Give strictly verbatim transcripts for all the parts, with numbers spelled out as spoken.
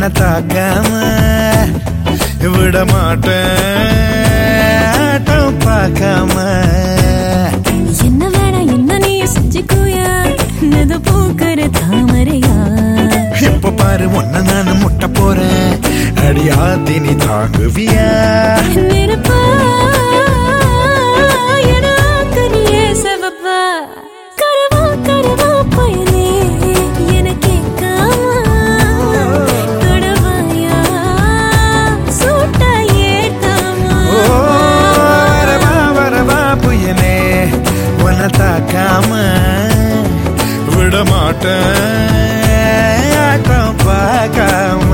உன்னை தாக்காம விட மாட்டேன் பார்க்காம. என்ன வேணா என்ன நீ செஞ்சுக்கோயா, நது பூக்கிற தாமரையா. இப்ப பாரு ஒன்ன நான் முட்ட போறேன், அடியாத்தி நீ தாங்குவியா. நெருப்பா எனக்கரியே சவப்பா, கரவா கரவா பயனே என கேட்காம தொடவாயா சூட்ட ஏத்தாமா. வரவா வரவா புயனே உன்னை தாக்காம விட மாட்டேன் ஆட்டம் பார்க்காம.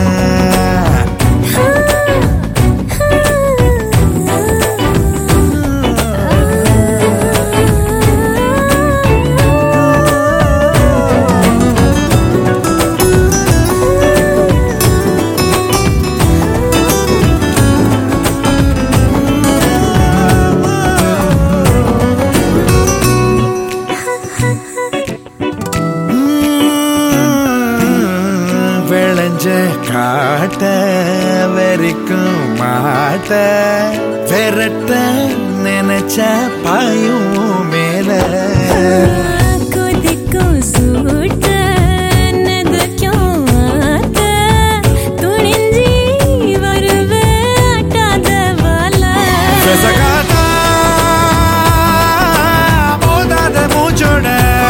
விளைஞ்ச காட்ட வரைக்கும் மாட்ட விரட்ட நினைச்ச பாயும் மேல. கொதிக்கும் சூட்ட நெதுக்கும் ஆத்த துணிஞ்சி வருவே ஆட்டாத வாழ. விசகாட்டா போதாத மூச்சோட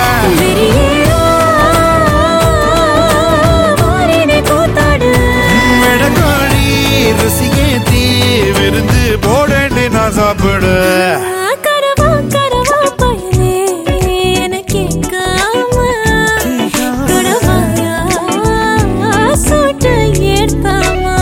ருசியேத்தி விருந்து போடேண்டி நான் சாப்பிடு. கரவா கரவா பயனே என கேட்காம தொடவாயா சூட்ட ஏத்தாமா.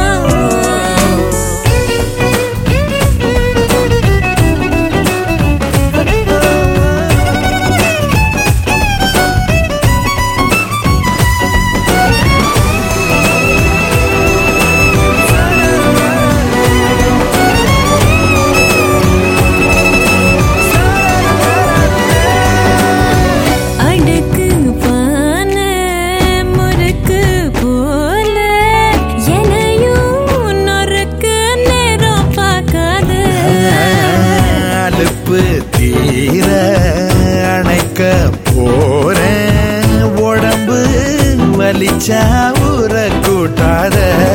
தீர அணைக்க போறேன் உடம்பு வலிச்சா ஊற கூட்டாத.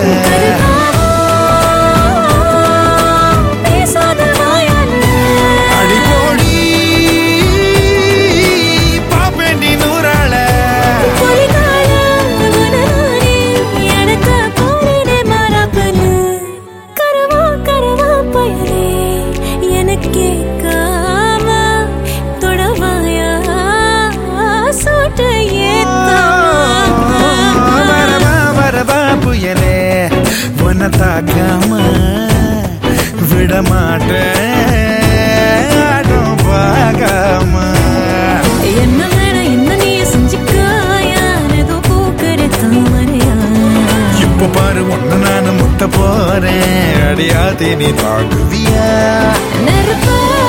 அடிபோடி பாப்பேண்டி நூறாள கரவா கரவா பயனே எனக்கே புயலே உன்னை தாக்காம விட மாட்டேன் ஆட்டம் பார்க்காம. என்ன வேணா என்ன நீ செஞ்சுக்காயா, ஏதோ பூக்கிற தாமரையா. இப்ப பாரு ஒன்ன நான் முட்ட போறேன், அடியாத்தி நீ தாங்குவியா. நெருப்பா